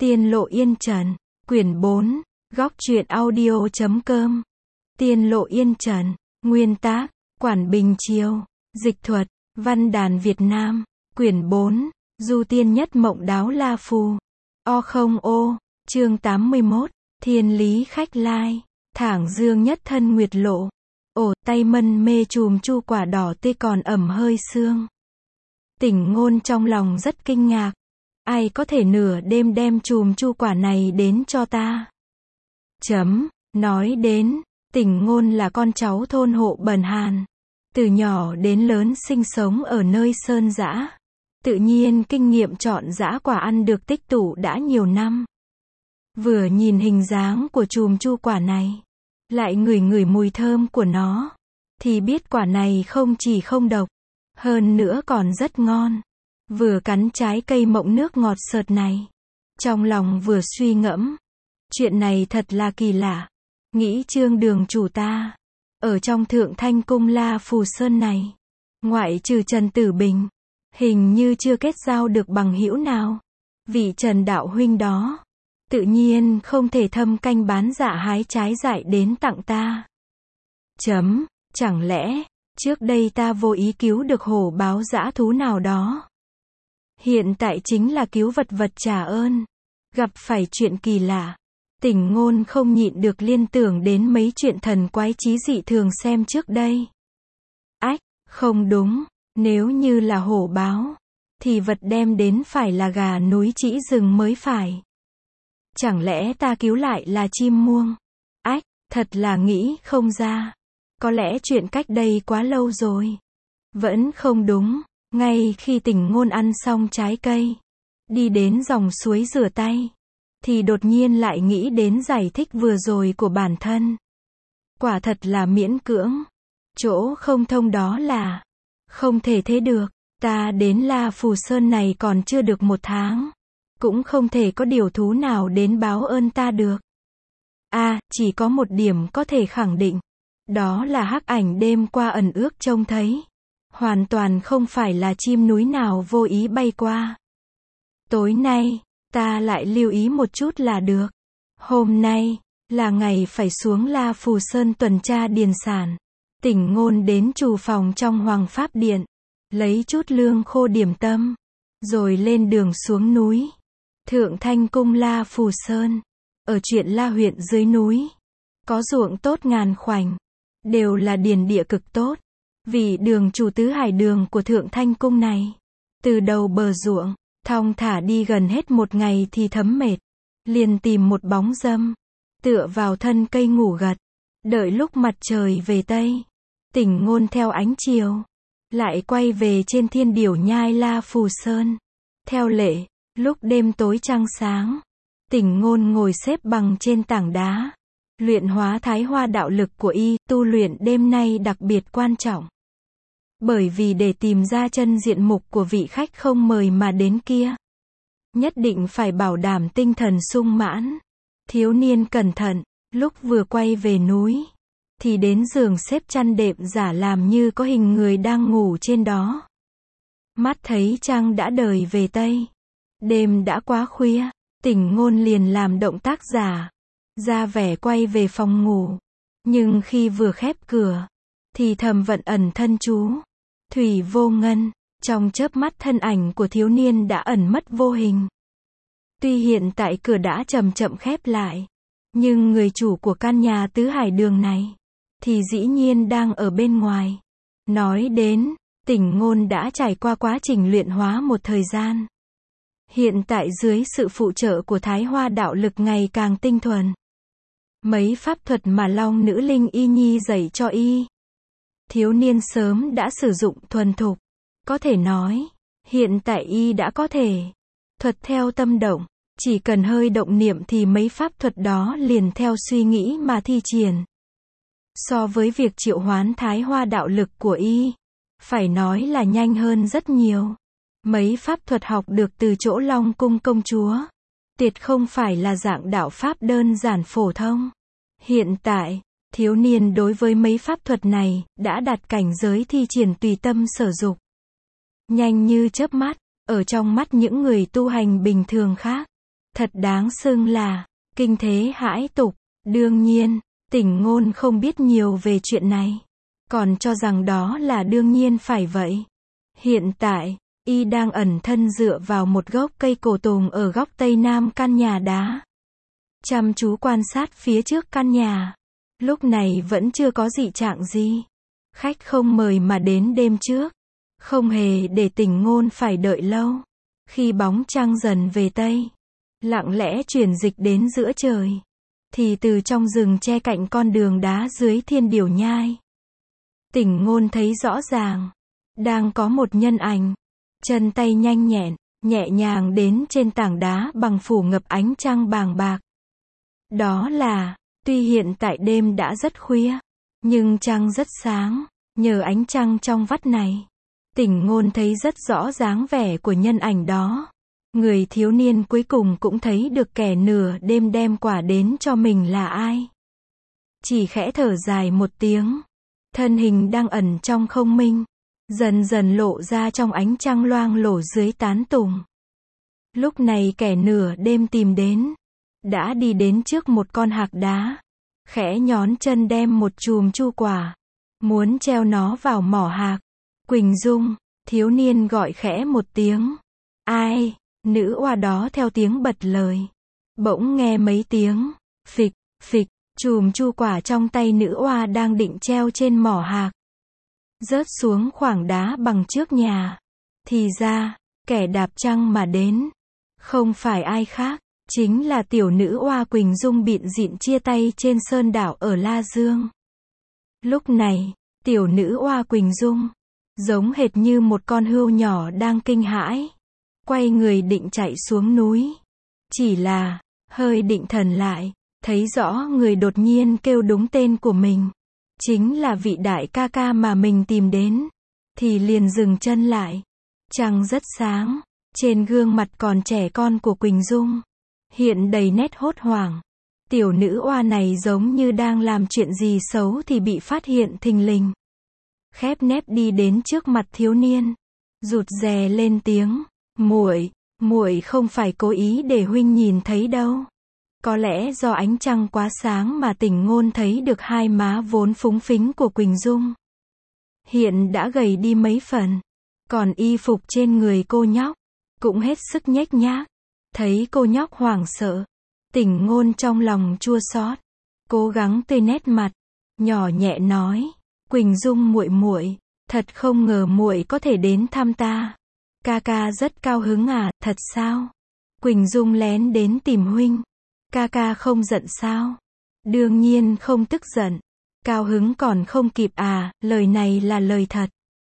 Tiên Lộ Yên Trần, quyển 4, góc truyện audio.com. Tiên Lộ Yên Trần, nguyên tác, Quản Bình Chiêu, dịch thuật, Văn đàn Việt Nam, quyển 4, Du Tiên Nhất Mộng Đáo La Phù. O, chương 81, Thiên Lý Khách Lai, Thảng Dương Nhất Thân Nguyệt Lộ. Tay mân mê chùm chu quả đỏ tươi còn ẩm hơi sương. Tỉnh Ngôn trong lòng rất kinh ngạc. Ai có thể nửa đêm đem chùm chu quả này đến cho ta? Nói đến, Tỉnh Ngôn là con cháu thôn hộ bần hàn. Từ nhỏ đến lớn sinh sống ở nơi sơn dã. Tự nhiên kinh nghiệm chọn dã quả ăn được tích tụ đã nhiều năm. Vừa nhìn hình dáng của chùm chu quả này, lại ngửi mùi thơm của nó, thì biết quả này không chỉ không độc, hơn nữa còn rất ngon. Vừa cắn trái cây mọng nước ngọt sợt này, trong lòng vừa suy ngẫm, chuyện này thật là kỳ lạ. Nghĩ Trương đường chủ ta, ở trong Thượng Thanh Cung La Phù Sơn này, ngoại trừ Trần Tử Bình, hình như chưa kết giao được bằng hữu nào. Vị Trần đạo huynh đó, tự nhiên không thể thâm canh bán dạ hái trái dại đến tặng ta. Chẳng lẽ, trước đây ta vô ý cứu được hổ báo dã thú nào đó? Hiện tại chính là cứu vật trả ơn. Gặp phải chuyện kỳ lạ, Tỉnh Ngôn không nhịn được liên tưởng đến mấy chuyện thần quái chí dị thường xem trước đây. Không đúng, nếu như là hổ báo, thì vật đem đến phải là gà núi trĩ rừng mới phải. Chẳng lẽ ta cứu lại là chim muông? Thật là nghĩ không ra. Có lẽ chuyện cách đây quá lâu rồi. Vẫn không đúng. Ngay khi Tỉnh Ngôn ăn xong trái cây, đi đến dòng suối rửa tay, thì đột nhiên lại nghĩ đến giải thích vừa rồi của bản thân. Quả thật là miễn cưỡng. Chỗ không thông đó là, không thể thế được. Ta đến La Phù Sơn này còn chưa được 1 tháng. Cũng không thể có điều thú nào đến báo ơn ta được. Chỉ có một điểm có thể khẳng định. Đó là hắc ảnh đêm qua ẩn ước trông thấy. Hoàn toàn không phải là chim núi nào vô ý bay qua. Tối nay, ta lại lưu ý một chút là được. Hôm nay, là ngày phải xuống La Phù Sơn tuần tra điền sản. Tỉnh Ngôn đến trù phòng trong Hoàng Pháp Điện, lấy chút lương khô điểm tâm, rồi lên đường xuống núi. Thượng Thanh Cung La Phù Sơn, ở Chuyện La huyện dưới núi, có ruộng tốt ngàn khoảnh, đều là điền địa cực tốt. Vị đường chủ Tứ Hải Đường của Thượng Thanh Cung này, từ đầu bờ ruộng, thong thả đi gần hết 1 ngày thì thấm mệt, liền tìm một bóng râm, tựa vào thân cây ngủ gật, đợi lúc mặt trời về tây. Tỉnh Ngôn theo ánh chiều, lại quay về trên Thiên Điểu Nhai La Phù Sơn. Theo lệ, lúc đêm tối trăng sáng, Tỉnh Ngôn ngồi xếp bằng trên tảng đá, luyện hóa Thái Hoa đạo lực của y. Tu luyện đêm nay đặc biệt quan trọng, bởi vì để tìm ra chân diện mục của vị khách không mời mà đến kia, nhất định phải bảo đảm tinh thần sung mãn. Thiếu niên cẩn thận, lúc vừa quay về núi, thì đến giường xếp chăn đệm giả làm như có hình người đang ngủ trên đó. Mắt thấy trăng đã đời về tây, đêm đã quá khuya, Tỉnh Ngôn liền làm động tác giả, ra vẻ quay về phòng ngủ. Nhưng khi vừa khép cửa, thì thầm vận ẩn thân chú. Thủy vô ngân, trong chớp mắt thân ảnh của thiếu niên đã ẩn mất vô hình. Tuy hiện tại cửa đã chậm chậm khép lại, nhưng người chủ của căn nhà Tứ Hải Đường này, thì dĩ nhiên đang ở bên ngoài. Nói đến, Tỉnh Ngôn đã trải qua quá trình luyện hóa một thời gian. Hiện tại dưới sự phụ trợ của Thái Hoa đạo lực ngày càng tinh thuần, mấy pháp thuật mà Long Nữ Linh Y Nhi dạy cho y, thiếu niên sớm đã sử dụng thuần thục. Có thể nói, hiện tại y đã có thể thuật theo tâm động, chỉ cần hơi động niệm thì mấy pháp thuật đó liền theo suy nghĩ mà thi triển. So với việc triệu hoán Thái Hoa đạo lực của y, phải nói là nhanh hơn rất nhiều. Mấy pháp thuật học được từ chỗ Long Cung công chúa, tuyệt không phải là dạng đạo pháp đơn giản phổ thông. Hiện tại, thiếu niên đối với mấy pháp thuật này, đã đạt cảnh giới thi triển tùy tâm sở dục. Nhanh như chớp mắt, ở trong mắt những người tu hành bình thường khác, thật đáng xưng là kinh thế hãi tục. Đương nhiên, Tỉnh Ngôn không biết nhiều về chuyện này, còn cho rằng đó là đương nhiên phải vậy. Hiện tại, y đang ẩn thân dựa vào một gốc cây cổ tùng ở góc tây nam căn nhà đá, chăm chú quan sát phía trước căn nhà. Lúc này vẫn chưa có dị trạng gì. Khách không mời mà đến đêm trước, không hề để Tỉnh Ngôn phải đợi lâu. Khi bóng trăng dần về tây, lặng lẽ chuyển dịch đến giữa trời, thì từ trong rừng tre cạnh con đường đá dưới Thiên Điểu Nhai, Tỉnh Ngôn thấy rõ ràng, đang có một nhân ảnh, chân tay nhanh nhẹn, nhẹ nhàng đến trên tảng đá bằng phủ ngập ánh trăng bàng bạc. Đó là, tuy hiện tại đêm đã rất khuya, nhưng trăng rất sáng, nhờ ánh trăng trong vắt này, Tỉnh Ngôn thấy rất rõ dáng vẻ của nhân ảnh đó. Người thiếu niên cuối cùng cũng thấy được kẻ nửa đêm đem quả đến cho mình là ai. Chỉ khẽ thở dài một tiếng, thân hình đang ẩn trong không minh, dần dần lộ ra trong ánh trăng loang lổ dưới tán tùng. Lúc này kẻ nửa đêm tìm đến, đã đi đến trước một con hạc đá, khẽ nhón chân đem một chùm chu quả, muốn treo nó vào mỏ hạc. Quỳnh Dung, thiếu niên gọi khẽ một tiếng. Ai? Nữ oa đó theo tiếng bật lời. Bỗng nghe mấy tiếng phịch, phịch, chùm chu quả trong tay nữ oa đang định treo trên mỏ hạc, rớt xuống khoảng đá bằng trước nhà. Thì ra, kẻ đạp trăng mà đến, không phải ai khác, chính là tiểu nữ oa Quỳnh Dung bịn dịn chia tay trên sơn đảo ở La Dương. Lúc này, tiểu nữ oa Quỳnh Dung, giống hệt như một con hươu nhỏ đang kinh hãi, quay người định chạy xuống núi. Chỉ là, hơi định thần lại, thấy rõ người đột nhiên kêu đúng tên của mình, chính là vị đại ca ca mà mình tìm đến, thì liền dừng chân lại. Trăng rất sáng, trên gương mặt còn trẻ con của Quỳnh Dung, hiện đầy nét hốt hoảng. Tiểu nữ oa này giống như đang làm chuyện gì xấu thì bị phát hiện thình lình. Khép nép đi đến trước mặt thiếu niên, rụt rè lên tiếng. Muội không phải cố ý để huynh nhìn thấy đâu. Có lẽ do ánh trăng quá sáng mà Tỉnh Ngôn thấy được hai má vốn phúng phính của Quỳnh Dung hiện đã gầy đi mấy phần, còn y phục trên người cô nhóc cũng hết sức nhếch nhác. Thấy cô nhóc hoảng sợ, Tỉnh Ngôn trong lòng chua xót, cố gắng tươi nét mặt, nhỏ nhẹ nói: "Quỳnh Dung muội, thật không ngờ muội có thể đến thăm ta. Ca ca rất cao hứng à, thật sao? Quỳnh Dung lén đến tìm huynh. Ca ca không giận sao?" "Đương nhiên không tức giận. Cao hứng còn không kịp à." Lời này là lời thật.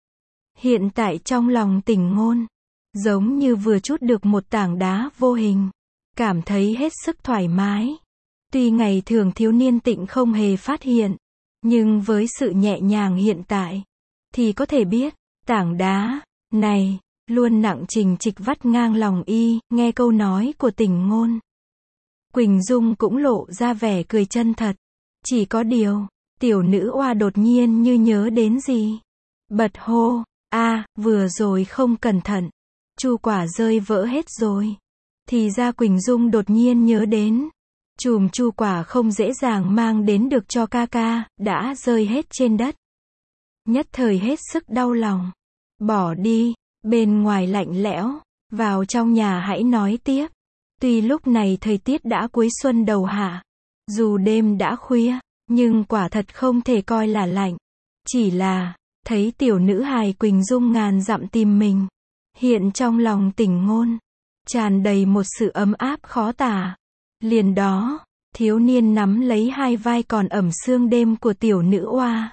Hiện tại trong lòng Tỉnh Ngôn, giống như vừa trút được một tảng đá vô hình, cảm thấy hết sức thoải mái. Tuy ngày thường thiếu niên Tịnh không hề phát hiện, nhưng với sự nhẹ nhàng hiện tại, thì có thể biết, tảng đá này luôn nặng trình trịch vắt ngang lòng y. Nghe câu nói của Tỉnh Ngôn, Quỳnh Dung cũng lộ ra vẻ cười chân thật. Chỉ có điều, tiểu nữ oa đột nhiên như nhớ đến gì, bật hô: "A, vừa rồi không cẩn thận, chu quả rơi vỡ hết rồi." Thì ra Quỳnh Dung đột nhiên nhớ đến, chùm chu quả không dễ dàng mang đến được cho ca ca, đã rơi hết trên đất. Nhất thời hết sức đau lòng. "Bỏ đi, bên ngoài lạnh lẽo, vào trong nhà hãy nói tiếp." Tuy lúc này thời tiết đã cuối xuân đầu hạ, dù đêm đã khuya, nhưng quả thật không thể coi là lạnh. Chỉ là, thấy tiểu nữ hài Quỳnh Dung ngàn dặm tìm mình, hiện trong lòng Tỉnh Ngôn tràn đầy một sự ấm áp khó tả. Liền đó, thiếu niên nắm lấy hai vai còn ẩm sương đêm của tiểu nữ oa,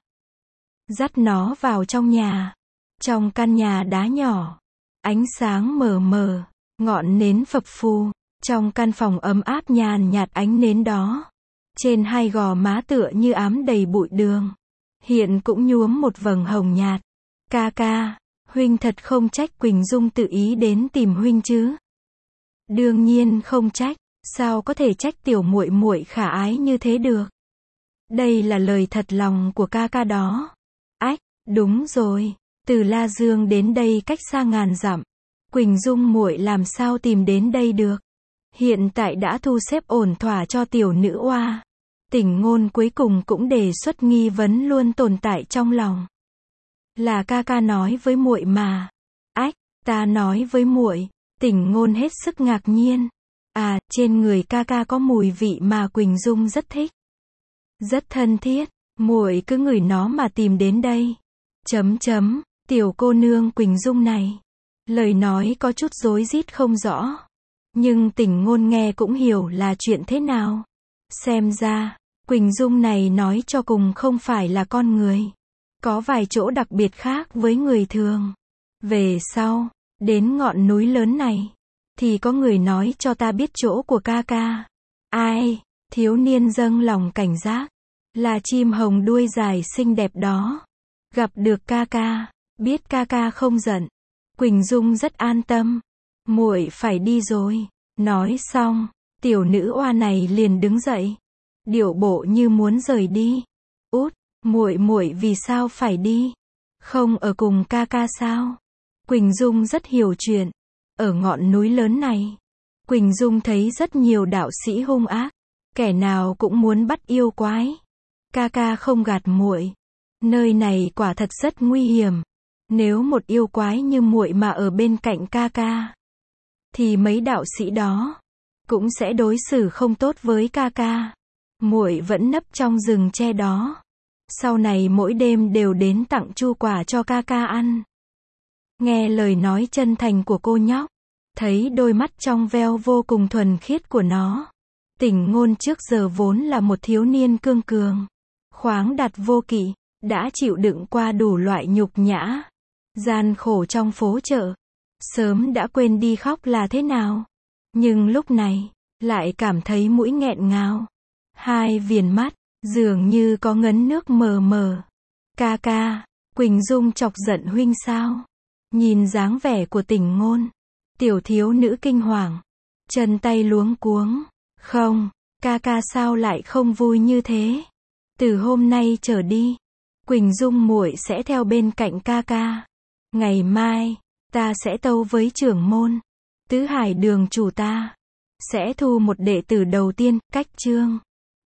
dắt nó vào trong nhà. Trong căn nhà đá nhỏ, ánh sáng mờ mờ, ngọn nến phập phù. Trong căn phòng ấm áp nhàn nhạt ánh nến đó, trên hai gò má tựa như ám đầy bụi đường, hiện cũng nhuốm một vầng hồng nhạt. "Ca ca, huynh thật không trách Quỳnh Dung tự ý đến tìm huynh chứ?" "Đương nhiên không trách, sao có thể trách tiểu muội muội khả ái như thế được. Đây là lời thật lòng của ca ca đó." "Ách, đúng rồi, từ La Dương đến đây cách xa ngàn dặm, Quỳnh Dung muội làm sao tìm đến đây được?" Hiện tại đã thu xếp ổn thỏa cho tiểu nữ oa. Tỉnh Ngôn cuối cùng cũng đề xuất nghi vấn luôn tồn tại trong lòng. Là ca ca nói với muội mà. Ách, ta nói với muội. Tỉnh Ngôn hết sức ngạc nhiên. À, trên người ca ca có mùi vị mà Quỳnh Dung rất thích. Rất thân thiết, muội cứ ngửi nó mà tìm đến đây. Tiểu cô nương Quỳnh Dung này. Lời nói có chút rối rít không rõ. Nhưng Tỉnh Ngôn nghe cũng hiểu là chuyện thế nào. Xem ra, Quỳnh Dung này nói cho cùng không phải là con người. Có vài chỗ đặc biệt khác với người thường. Về sau, đến ngọn núi lớn này, thì có người nói cho ta biết chỗ của ca ca. Ai? Thiếu niên dâng lòng cảnh giác. Là chim hồng đuôi dài xinh đẹp đó. Gặp được ca ca, biết ca ca không giận. Quỳnh Dung rất an tâm. Muội phải đi rồi. Nói xong, tiểu nữ oa này liền đứng dậy. Điệu bộ như muốn rời đi. Út, muội vì sao phải đi? Không ở cùng ca ca sao? Quỳnh Dung rất hiểu chuyện. Ở ngọn núi lớn này, Quỳnh Dung thấy rất nhiều đạo sĩ hung ác. Kẻ nào cũng muốn bắt yêu quái. Ca ca không gạt muội. Nơi này quả thật rất nguy hiểm. Nếu một yêu quái như muội mà ở bên cạnh ca ca, thì mấy đạo sĩ đó cũng sẽ đối xử không tốt với ca ca. Muội vẫn nấp trong rừng tre đó. Sau này mỗi đêm đều đến tặng chu quả cho ca ca ăn. Nghe lời nói chân thành của cô nhóc, thấy đôi mắt trong veo vô cùng thuần khiết của nó. Tỉnh Ngôn trước giờ vốn là một thiếu niên cương cường, khoáng đạt vô kỵ, đã chịu đựng qua đủ loại nhục nhã, gian khổ trong phố chợ. Sớm đã quên đi khóc là thế nào. Nhưng lúc này, lại cảm thấy mũi nghẹn ngào. Hai viền mắt, dường như có ngấn nước mờ mờ. Ca ca, Quỳnh Dung chọc giận huynh sao? Nhìn dáng vẻ của Tỉnh Ngôn, tiểu thiếu nữ kinh hoàng, chân tay luống cuống. Không, ca ca sao lại không vui như thế? Từ hôm nay trở đi, Quỳnh Dung muội sẽ theo bên cạnh ca ca. Ngày mai, ta sẽ tâu với trưởng môn. Tứ Hải đường chủ ta sẽ thu một đệ tử đầu tiên, cách chương.